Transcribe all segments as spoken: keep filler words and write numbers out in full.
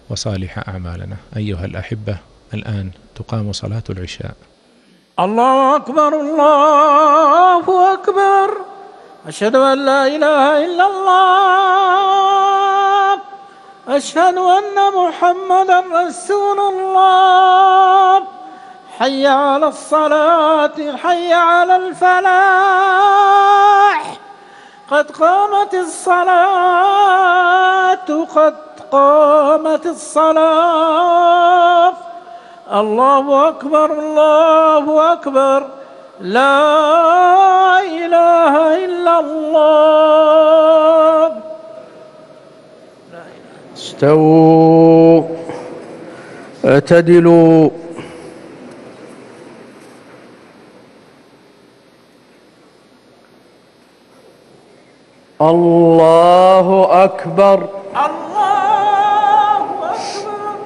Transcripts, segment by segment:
وصالح أعمالنا. أيها الأحبة، الآن تقام صلاة العشاء. الله أكبر الله أكبر، أشهد أن لا إله إلا الله، أشهد أن محمدا رسول الله. حي على الصلاة، حي على الفلاح، قد قامت الصلاة، قد قامت الصلاة. الله أكبر الله أكبر، لا إله إلا الله. استووا اعتدلوا. الله أكبر الله أكبر.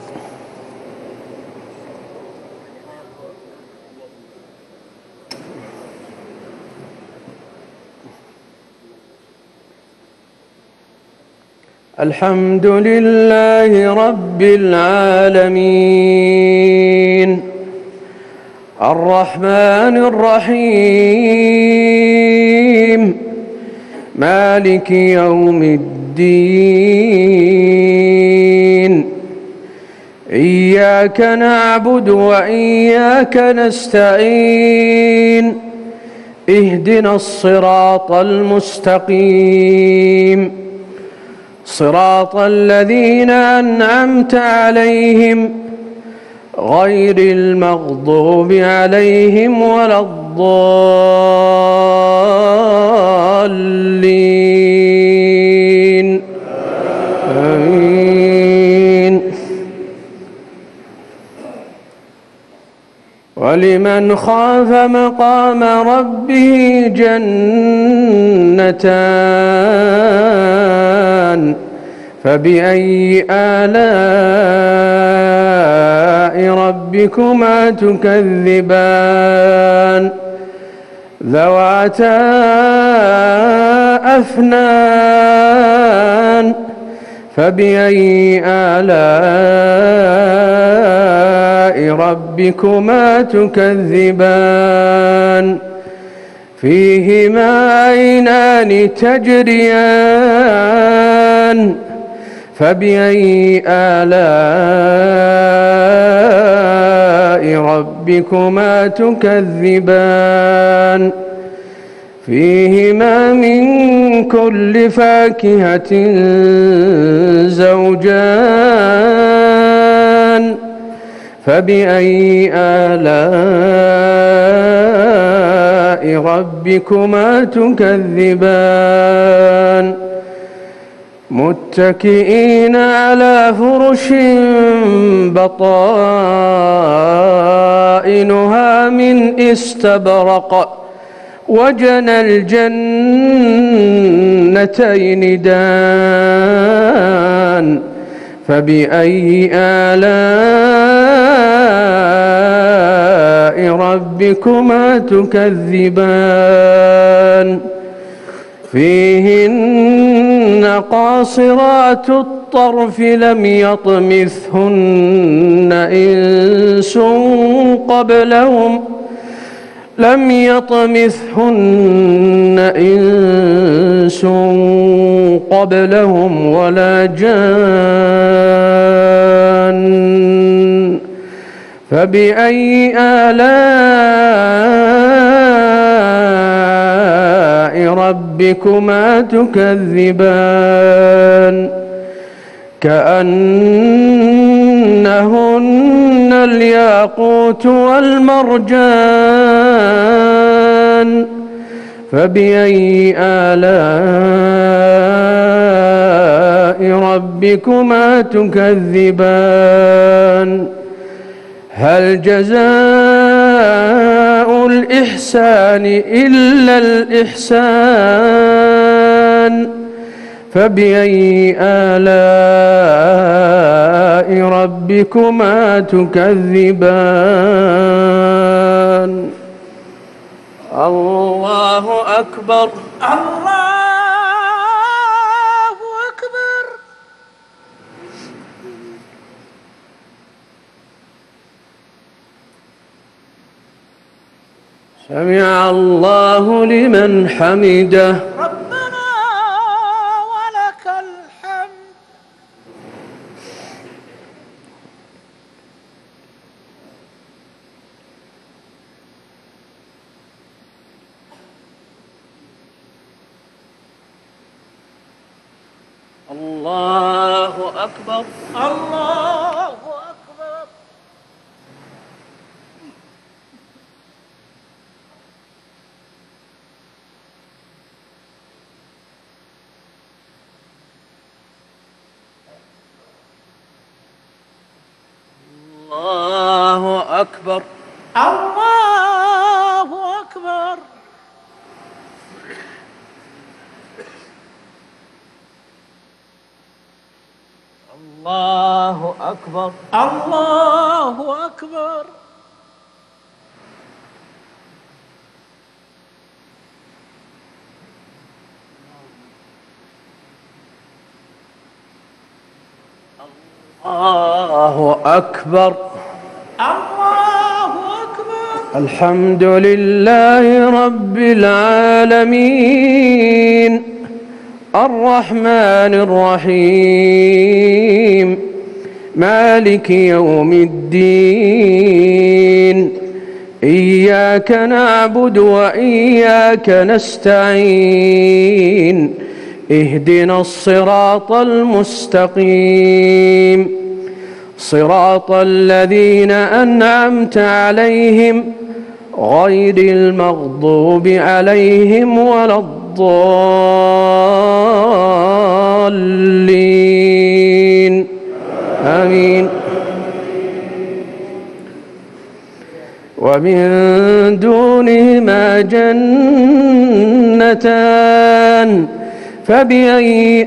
الحمد لله رب العالمين، الرحمن الرحيم، مالك يوم الدين. إياك نعبد وإياك نستعين، اهدنا الصراط المستقيم، صراط الذين أنعمت عليهم غير المغضوب عليهم ولا الضالين. آمين. ولمن خاف مقام ربه جنتان، فبأي آلاء ربكما تكذبان؟ ذواتا أفنان، فبأي آلاء ربكما تكذبان؟ فيهما عينان تجريان، فبأي آلاء ربكما تكذبان؟ فيهما من كل فاكهة زوجان، فبأي آلاء ربكما تكذبان؟ متكئين على فرش بطائنها من استبرق، وجنى الجنتين دان، فبأي آلاء ربكما تكذبان؟ فيهن قاصرات الطرف لم يطمثهن إنس قبلهم لم يطمثهن إنس قبلهم ولا جان، فبأي آلاء ربكما تكذبان؟ كأنهن الياقوت والمرجان، فبأي آلاء ربكما تكذبان؟ هل جزاء الإحسان إلا الإحسان؟ فبأي آلاء ربكما تكذبان؟ الله أكبر الله أكبر. سمع الله لمن حمده. ربنا ولك الحمد. الله أكبر. الله أكبر. الله أكبر. الله أكبر. الله أكبر. الله أكبر. الله أكبر. الله أكبر. الحمد لله رب العالمين الرحمن الرحيم مالك يوم الدين إياك نعبد وإياك نستعين اهدنا الصراط المستقيم صراط الذين أنعمت عليهم غير المغضوب عليهم ولا الضالين آمين. ومن دونهما جنتان فبأي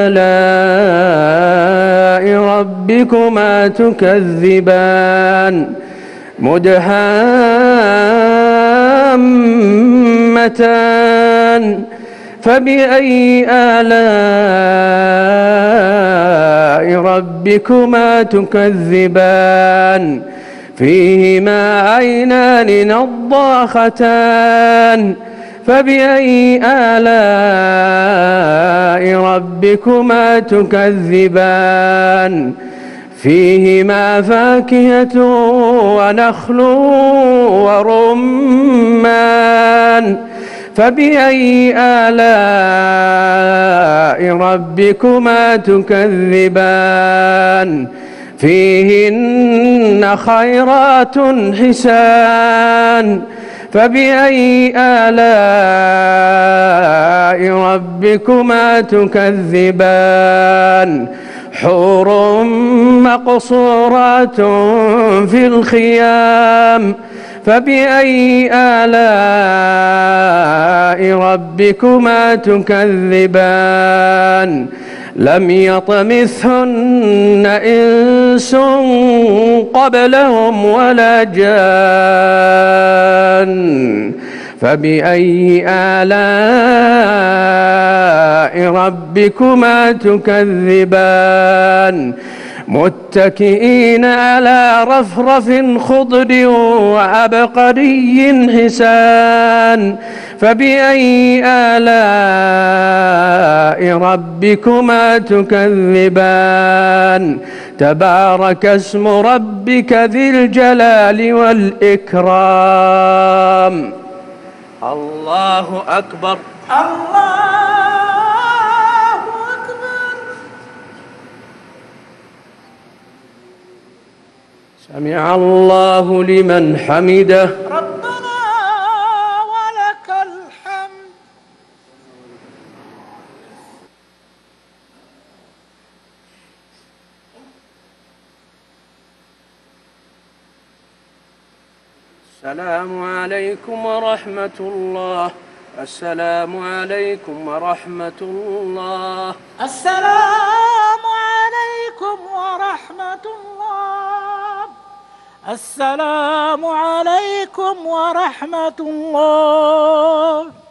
آلاء ربكما تكذبان مدهامتان فبأي آلاء ربكما تكذبان فيهما عينان نضاختان فبأي آلاء ربكما تكذبان فيهما فاكهة ونخل ورمان فبأي آلاء ربكما تكذبان فيهن خيرات حسان فبأي آلاء ربكما تكذبان حور مقصورات في الخيام فبأي آلاء ربكما تكذبان لم يطمثهن إنس قبلهم ولا جان فبأي آلاء ربكما تكذبان متكئين على رفرف خضر وعبقري حسان فبأي آلاء ربكما تكذبان تبارك اسم ربك ذي الجلال والإكرام. الله أكبر. الله أكبر. سمع الله لمن حمده. ربنا ولك الحمد. السلام عليكم ورحمة الله. السلام عليكم ورحمة الله. السلام عليكم ورحمة الله. السلام عليكم ورحمة الله.